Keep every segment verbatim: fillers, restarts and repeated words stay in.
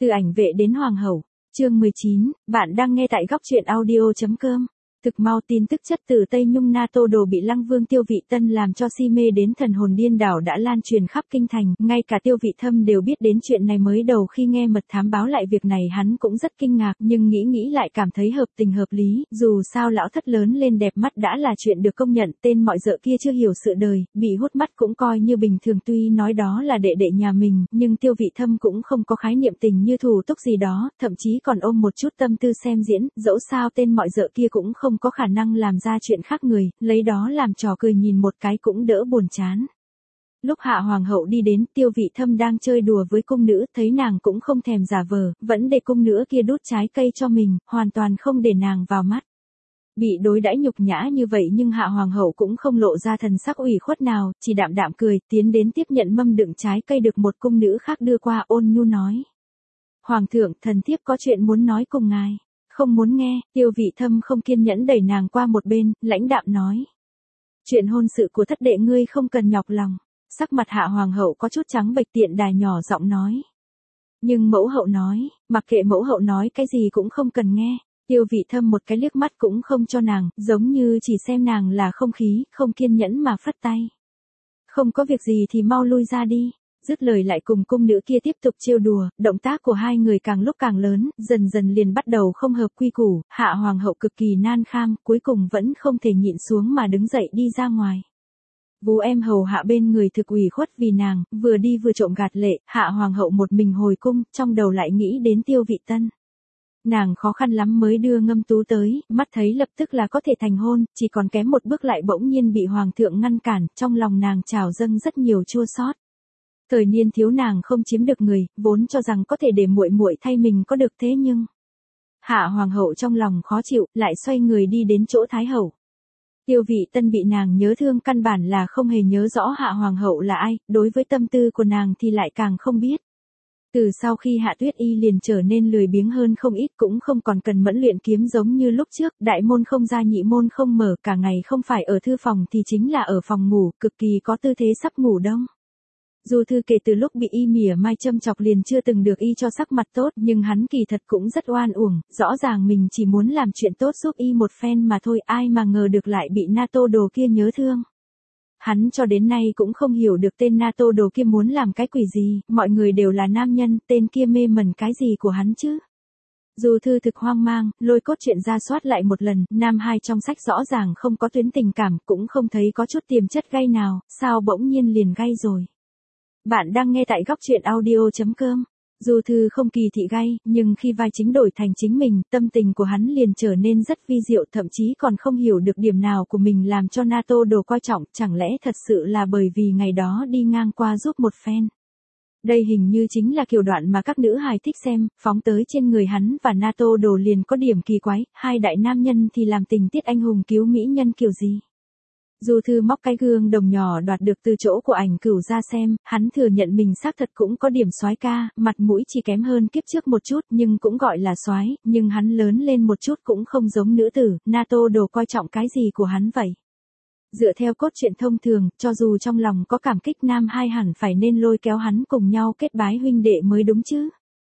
Từ ảnh vệ đến hoàng hậu. Chương mười chín, bạn đang nghe tại góc truyện audio.com. Thực mau tin tức chất từ Tây Nhung NATO đồ bị Lăng Vương Tiêu Vị Tân làm cho si mê đến thần hồn điên đảo đã lan truyền khắp kinh thành, ngay cả Tiêu Vị Thâm đều biết đến chuyện này. Mới đầu khi nghe mật thám báo lại việc này hắn cũng rất kinh ngạc, nhưng nghĩ nghĩ lại cảm thấy hợp tình hợp lý, dù sao lão thất lớn lên đẹp mắt đã là chuyện được công nhận, tên mọi dợ kia chưa hiểu sự đời, bị hút mắt cũng coi như bình thường. Tuy nói đó là đệ đệ nhà mình, nhưng Tiêu Vị Thâm cũng không có khái niệm tình như thủ túc gì đó, thậm chí còn ôm một chút tâm tư xem diễn, dẫu sao tên mọi dợ kia cũng không có khả năng làm ra chuyện khác người, lấy đó làm trò cười nhìn một cái cũng đỡ buồn chán. Lúc Hạ Hoàng hậu đi đến, Tiêu Vị Thâm đang chơi đùa với cung nữ, thấy nàng cũng không thèm giả vờ, vẫn để cung nữ kia đút trái cây cho mình, hoàn toàn không để nàng vào mắt. Bị đối đãi nhục nhã như vậy nhưng Hạ Hoàng hậu cũng không lộ ra thần sắc ủy khuất nào, chỉ đạm đạm cười, tiến đến tiếp nhận mâm đựng trái cây được một cung nữ khác đưa qua, ôn nhu nói: "Hoàng thượng, thần thiếp có chuyện muốn nói cùng ngài." "Không muốn nghe." Tiêu Vị Thâm không kiên nhẫn đẩy nàng qua một bên, lãnh đạm nói: "Chuyện hôn sự của thất đệ ngươi không cần nhọc lòng." Sắc mặt Hạ Hoàng hậu có chút trắng bệch, tiện đà nhỏ giọng nói: "Nhưng mẫu hậu nói." "Mặc kệ mẫu hậu nói cái gì cũng không cần nghe." Tiêu Vị Thâm một cái liếc mắt cũng không cho nàng, giống như chỉ xem nàng là không khí, không kiên nhẫn mà phất tay: "Không có việc gì thì mau lui ra đi." Dứt lời lại cùng cung nữ kia tiếp tục trêu đùa, động tác của hai người càng lúc càng lớn, dần dần liền bắt đầu không hợp quy củ. Hạ Hoàng hậu cực kỳ nan kham, cuối cùng vẫn không thể nhịn xuống mà đứng dậy đi ra ngoài. Vú em hầu hạ bên người thực ủy khuất vì nàng, vừa đi vừa trộm gạt lệ. Hạ Hoàng hậu một mình hồi cung, trong đầu lại nghĩ đến Tiêu Vị Tân. Nàng khó khăn lắm mới đưa Ngâm Tú tới, mắt thấy lập tức là có thể thành hôn, chỉ còn kém một bước lại bỗng nhiên bị Hoàng thượng ngăn cản, trong lòng nàng trào dâng rất nhiều chua xót. Thời niên thiếu nàng không chiếm được người, vốn cho rằng có thể để muội muội thay mình có được, thế nhưng Hạ Hoàng hậu trong lòng khó chịu, lại xoay người đi đến chỗ Thái hậu. Tiêu Vị Tân bị nàng nhớ thương căn bản là không hề nhớ rõ Hạ Hoàng hậu là ai, đối với tâm tư của nàng thì lại càng không biết. Từ sau khi Hạ Tuyết Y liền trở nên lười biếng hơn không ít, cũng không còn cần mẫn luyện kiếm giống như lúc trước, đại môn không ra nhị môn không mở, cả ngày không phải ở thư phòng thì chính là ở phòng ngủ, cực kỳ có tư thế sắp ngủ đông. Du Thư kể từ lúc bị y mỉa mai châm chọc liền chưa từng được y cho sắc mặt tốt, nhưng hắn kỳ thật cũng rất oan uổng, rõ ràng mình chỉ muốn làm chuyện tốt giúp y một phen mà thôi, ai mà ngờ được lại bị NATO đồ kia nhớ thương. Hắn cho đến nay cũng không hiểu được tên NATO đồ kia muốn làm cái quỷ gì, mọi người đều là nam nhân, tên kia mê mẩn cái gì của hắn chứ. Du Thư thực hoang mang, lôi cốt truyện ra soát lại một lần, nam hai trong sách rõ ràng không có tuyến tình cảm, cũng không thấy có chút tiềm chất gay nào, sao bỗng nhiên liền gay rồi. Bạn đang nghe tại góc truyện audio.com. Du Thư không kỳ thị gay, nhưng khi vai chính đổi thành chính mình, tâm tình của hắn liền trở nên rất vi diệu, thậm chí còn không hiểu được điểm nào của mình làm cho NATO đồ coi trọng, chẳng lẽ thật sự là bởi vì ngày đó đi ngang qua giúp một phen. Đây hình như chính là kiểu đoạn mà các nữ hài thích xem, phóng tới trên người hắn và NATO đồ liền có điểm kỳ quái, hai đại nam nhân thì làm tình tiết anh hùng cứu mỹ nhân kiểu gì. Du Thư móc cái gương đồng nhỏ đoạt được từ chỗ của Ảnh Cửu ra xem, hắn thừa nhận mình xác thật cũng có điểm soái ca, mặt mũi chỉ kém hơn kiếp trước một chút nhưng cũng gọi là soái, nhưng hắn lớn lên một chút cũng không giống nữ tử, NATO đồ coi trọng cái gì của hắn vậy? Dựa theo cốt truyện thông thường, cho dù trong lòng có cảm kích nam hai hẳn phải nên lôi kéo hắn cùng nhau kết bái huynh đệ mới đúng chứ.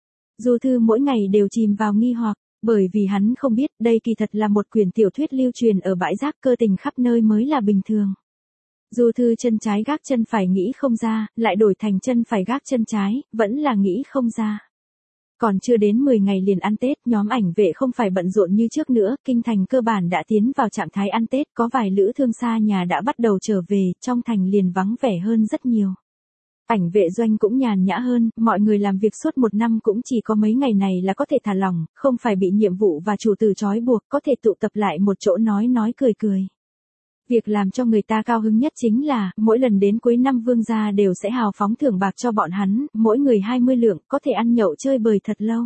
Du Thư mỗi ngày đều chìm vào nghi hoặc. Bởi vì hắn không biết, đây kỳ thật là một quyển tiểu thuyết lưu truyền ở bãi rác, cơ tình khắp nơi mới là bình thường. Du Thư chân trái gác chân phải nghĩ không ra, lại đổi thành chân phải gác chân trái, vẫn là nghĩ không ra. Còn chưa đến mười ngày liền ăn Tết, nhóm Ảnh vệ không phải bận rộn như trước nữa, kinh thành cơ bản đã tiến vào trạng thái ăn Tết, có vài lữ thương xa nhà đã bắt đầu trở về, trong thành liền vắng vẻ hơn rất nhiều. Ảnh vệ doanh cũng nhàn nhã hơn, mọi người làm việc suốt một năm cũng chỉ có mấy ngày này là có thể thả lỏng, không phải bị nhiệm vụ và chủ tử trói buộc, có thể tụ tập lại một chỗ nói nói cười cười. Việc làm cho người ta cao hứng nhất chính là, mỗi lần đến cuối năm vương gia đều sẽ hào phóng thưởng bạc cho bọn hắn, mỗi người hai mươi lượng, có thể ăn nhậu chơi bời thật lâu.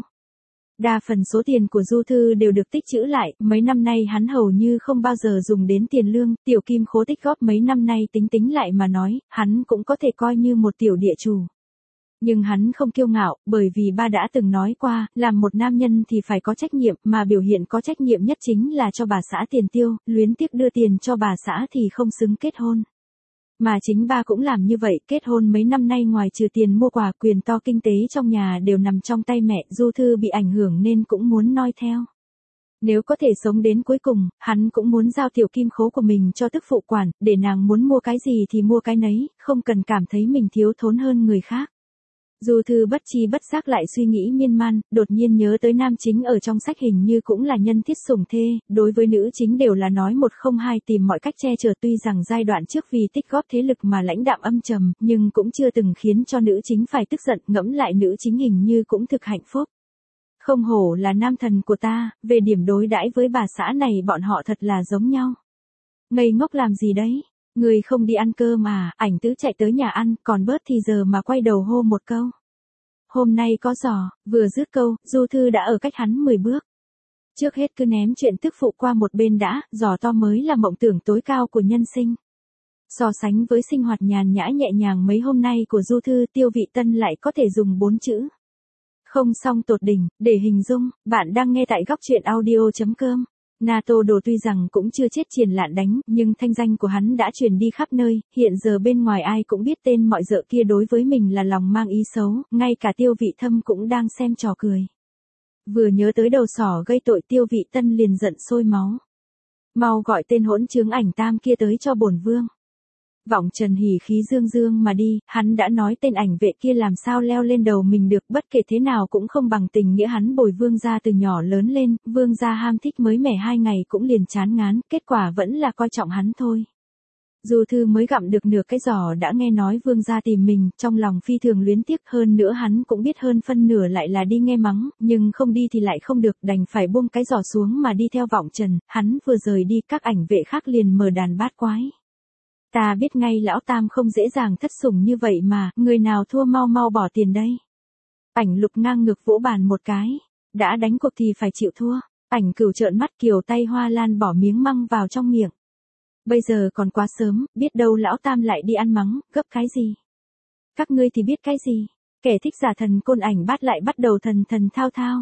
Đa phần số tiền của Du Thư đều được tích trữ lại, mấy năm nay hắn hầu như không bao giờ dùng đến tiền lương, tiểu kim khố tích góp mấy năm nay tính tính lại mà nói, hắn cũng có thể coi như một tiểu địa chủ. Nhưng hắn không kiêu ngạo, bởi vì ba đã từng nói qua, làm một nam nhân thì phải có trách nhiệm, mà biểu hiện có trách nhiệm nhất chính là cho bà xã tiền tiêu, luyến tiếc đưa tiền cho bà xã thì không xứng kết hôn. Mà chính ba cũng làm như vậy, kết hôn mấy năm nay ngoài trừ tiền mua quà, quyền to kinh tế trong nhà đều nằm trong tay mẹ, Du Thư bị ảnh hưởng nên cũng muốn noi theo. Nếu có thể sống đến cuối cùng, hắn cũng muốn giao tiểu kim khố của mình cho tức phụ quản, để nàng muốn mua cái gì thì mua cái nấy, không cần cảm thấy mình thiếu thốn hơn người khác. Du Thư bất chi bất giác lại suy nghĩ miên man, đột nhiên nhớ tới nam chính ở trong sách hình như cũng là nhân thiết sủng thê, đối với nữ chính đều là nói một không hai, tìm mọi cách che chở, tuy rằng giai đoạn trước vì tích góp thế lực mà lãnh đạm âm trầm, nhưng cũng chưa từng khiến cho nữ chính phải tức giận, ngẫm lại nữ chính hình như cũng thực hạnh phúc. Không hổ là nam thần của ta, về điểm đối đãi với bà xã này bọn họ thật là giống nhau. Ngây ngốc làm gì đấy? Người không đi ăn cơm à? Ảnh Tứ chạy tới nhà ăn, còn bớt thì giờ mà quay đầu hô một câu. Hôm nay có giò, vừa dứt câu, Du Thư đã ở cách hắn mười bước. Trước hết cứ ném chuyện tức phụ qua một bên đã, giò to mới là mộng tưởng tối cao của nhân sinh. So sánh với sinh hoạt nhàn nhã nhẹ nhàng mấy hôm nay của Du Thư, Tiêu Vị Tân lại có thể dùng bốn chữ. Không song tột đỉnh, để hình dung. Bạn đang nghe tại góc truyện audio chấm com. NATO Đồ tuy rằng cũng chưa chết triền lạn đánh, nhưng thanh danh của hắn đã truyền đi khắp nơi, hiện giờ bên ngoài ai cũng biết tên mọi dợ kia đối với mình là lòng mang ý xấu, ngay cả Tiêu Vị Thâm cũng đang xem trò cười. Vừa nhớ tới đầu sỏ gây tội, Tiêu Vị Tân liền giận sôi máu. Mau gọi tên hỗn trướng Ảnh Tam kia tới cho bổn vương. Vọng Trần hỉ khí dương dương mà đi, hắn đã nói tên ảnh vệ kia làm sao leo lên đầu mình được, bất kể thế nào cũng không bằng tình nghĩa hắn bồi vương gia từ nhỏ lớn lên, vương gia ham thích mới mẻ hai ngày cũng liền chán ngán, kết quả vẫn là coi trọng hắn thôi. Du Thư mới gặm được nửa cái giò đã nghe nói vương gia tìm mình, trong lòng phi thường luyến tiếc, hơn nữa hắn cũng biết hơn phân nửa lại là đi nghe mắng, nhưng không đi thì lại không được, đành phải buông cái giò xuống mà đi theo Vọng Trần, hắn vừa rời đi các ảnh vệ khác liền mở đàn bát quái. Ta biết ngay lão Tam không dễ dàng thất sủng như vậy mà, người nào thua mau mau bỏ tiền đây. Ảnh Lục ngang ngược vỗ bàn một cái, đã đánh cuộc thì phải chịu thua. Ảnh Cửu trợn mắt kiều tay hoa lan bỏ miếng măng vào trong miệng. Bây giờ còn quá sớm, biết đâu lão Tam lại đi ăn mắng, gấp cái gì. Các ngươi thì biết cái gì, kẻ thích giả thần Côn Ảnh Bát lại bắt đầu thần thần thao thao.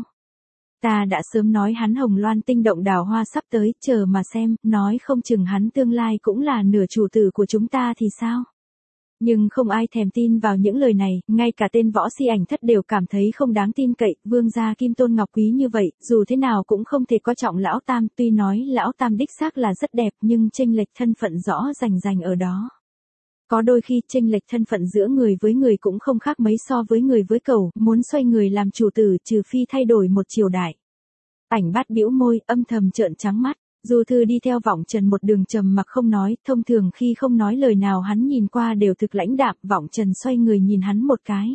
Ta đã sớm nói hắn hồng loan tinh động đào hoa sắp tới, chờ mà xem, nói không chừng hắn tương lai cũng là nửa chủ tử của chúng ta thì sao. Nhưng không ai thèm tin vào những lời này, ngay cả tên võ si Ảnh Thất đều cảm thấy không đáng tin cậy, vương gia kim tôn ngọc quý như vậy, dù thế nào cũng không thể coi trọng lão Tam, tuy nói lão Tam đích xác là rất đẹp nhưng chênh lệch thân phận rõ rành rành ở đó. Có đôi khi chênh lệch thân phận giữa người với người cũng không khác mấy so với người với cẩu, muốn xoay người làm chủ tử trừ phi thay đổi một triều đại. Ảnh Bát bĩu môi, âm thầm trợn trắng mắt. Du Thư đi theo Vọng Trần một đường trầm mặc không nói, thông thường khi không nói lời nào hắn nhìn qua đều thực lãnh đạm, Vọng Trần xoay người nhìn hắn một cái.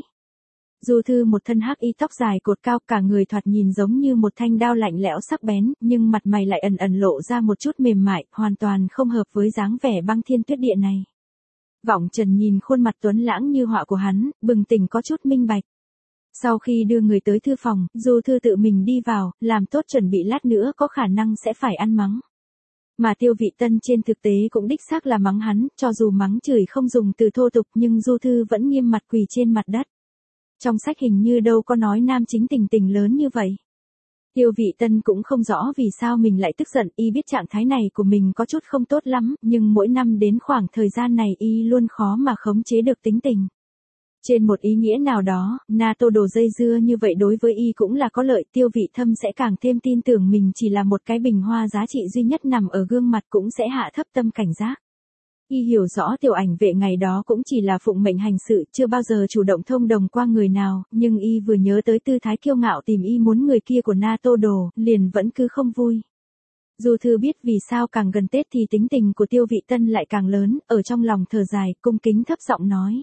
Du Thư một thân hắc y tóc dài cột cao, cả người thoạt nhìn giống như một thanh đao lạnh lẽo sắc bén, nhưng mặt mày lại ẩn ẩn lộ ra một chút mềm mại, hoàn toàn không hợp với dáng vẻ băng thiên tuyết địa này. Vọng Trần nhìn khuôn mặt tuấn lãng như họa của hắn, bừng tỉnh có chút minh bạch. Sau khi đưa người tới thư phòng, Du Thư tự mình đi vào, làm tốt chuẩn bị lát nữa có khả năng sẽ phải ăn mắng. Mà Tiêu Vị Tân trên thực tế cũng đích xác là mắng hắn, cho dù mắng chửi không dùng từ thô tục nhưng Du Thư vẫn nghiêm mặt quỳ trên mặt đất. Trong sách hình như đâu có nói nam chính tình tình lớn như vậy. Tiêu Vị Tân cũng không rõ vì sao mình lại tức giận, y biết trạng thái này của mình có chút không tốt lắm, nhưng mỗi năm đến khoảng thời gian này y luôn khó mà khống chế được tính tình. Trên một ý nghĩa nào đó, NATO Đồ dây dưa như vậy đối với y cũng là có lợi, Tiêu Vị Thâm sẽ càng thêm tin tưởng mình chỉ là một cái bình hoa giá trị duy nhất nằm ở gương mặt, cũng sẽ hạ thấp tâm cảnh giác. Y hiểu rõ tiểu ảnh vệ ngày đó cũng chỉ là phụng mệnh hành sự, chưa bao giờ chủ động thông đồng qua người nào, nhưng y vừa nhớ tới tư thái kiêu ngạo tìm y muốn người kia của NATO Đồ, liền vẫn cứ không vui. Du Thư biết vì sao càng gần Tết thì tính tình của Tiêu Vị Tân lại càng lớn, ở trong lòng thở dài, cung kính thấp giọng nói.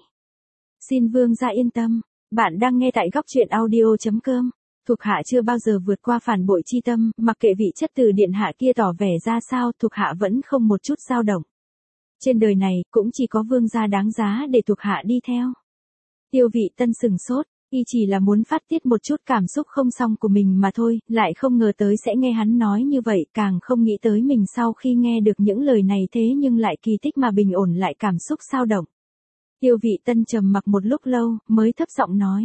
Xin vương gia yên tâm, bạn đang nghe tại góc truyện audio chấm com. Thuộc hạ chưa bao giờ vượt qua phản bội chi tâm, mặc kệ vị chất từ điện hạ kia tỏ vẻ ra sao, thuộc hạ vẫn không một chút dao động. Trên đời này, cũng chỉ có vương gia đáng giá để thuộc hạ đi theo. Tiêu Vị Tân sừng sốt, y chỉ là muốn phát tiết một chút cảm xúc không xong của mình mà thôi, lại không ngờ tới sẽ nghe hắn nói như vậy, càng không nghĩ tới mình sau khi nghe được những lời này thế nhưng lại kỳ tích mà bình ổn lại cảm xúc xao động. Tiêu Vị Tân trầm mặc một lúc lâu, mới thấp giọng nói.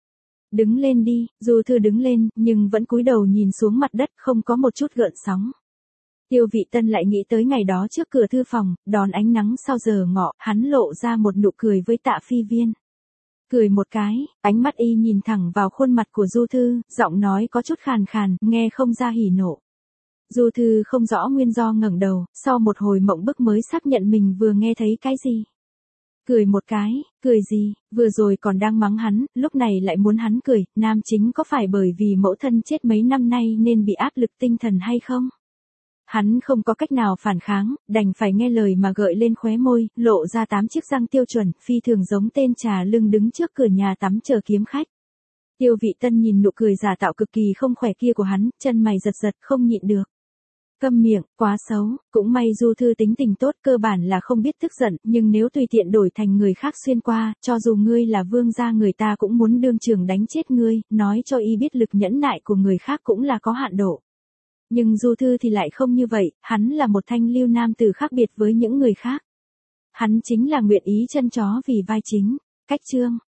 Đứng lên đi. Du Thư đứng lên, nhưng vẫn cúi đầu nhìn xuống mặt đất, không có một chút gợn sóng. Tiêu Vị Tân lại nghĩ tới ngày đó trước cửa thư phòng, đón ánh nắng sau giờ ngọ, hắn lộ ra một nụ cười với Tạ Phi Viên. Cười một cái, ánh mắt y nhìn thẳng vào khuôn mặt của Du Thư, giọng nói có chút khàn khàn, nghe không ra hỉ nộ. Du Thư không rõ nguyên do ngẩng đầu, sau một hồi mộng bức mới xác nhận mình vừa nghe thấy cái gì. Cười một cái, cười gì, vừa rồi còn đang mắng hắn, lúc này lại muốn hắn cười, nam chính có phải bởi vì mẫu thân chết mấy năm nay nên bị áp lực tinh thần hay không? Hắn không có cách nào phản kháng, đành phải nghe lời mà gợi lên khóe môi, lộ ra tám chiếc răng tiêu chuẩn, phi thường giống tên trà lưng đứng trước cửa nhà tắm chờ kiếm khách. Tiêu Vị Tân nhìn nụ cười giả tạo cực kỳ không khỏe kia của hắn, chân mày giật giật không nhịn được. Câm miệng, quá xấu, cũng may Du Thư tính tình tốt, cơ bản là không biết tức giận, nhưng nếu tùy tiện đổi thành người khác xuyên qua, cho dù ngươi là vương gia người ta cũng muốn đương trường đánh chết ngươi, nói cho y biết lực nhẫn nại của người khác cũng là có hạn độ. Nhưng Du Thư thì lại không như vậy, hắn là một thanh lưu nam tử khác biệt với những người khác. Hắn chính là nguyện ý chân chó vì vai chính. Cách chương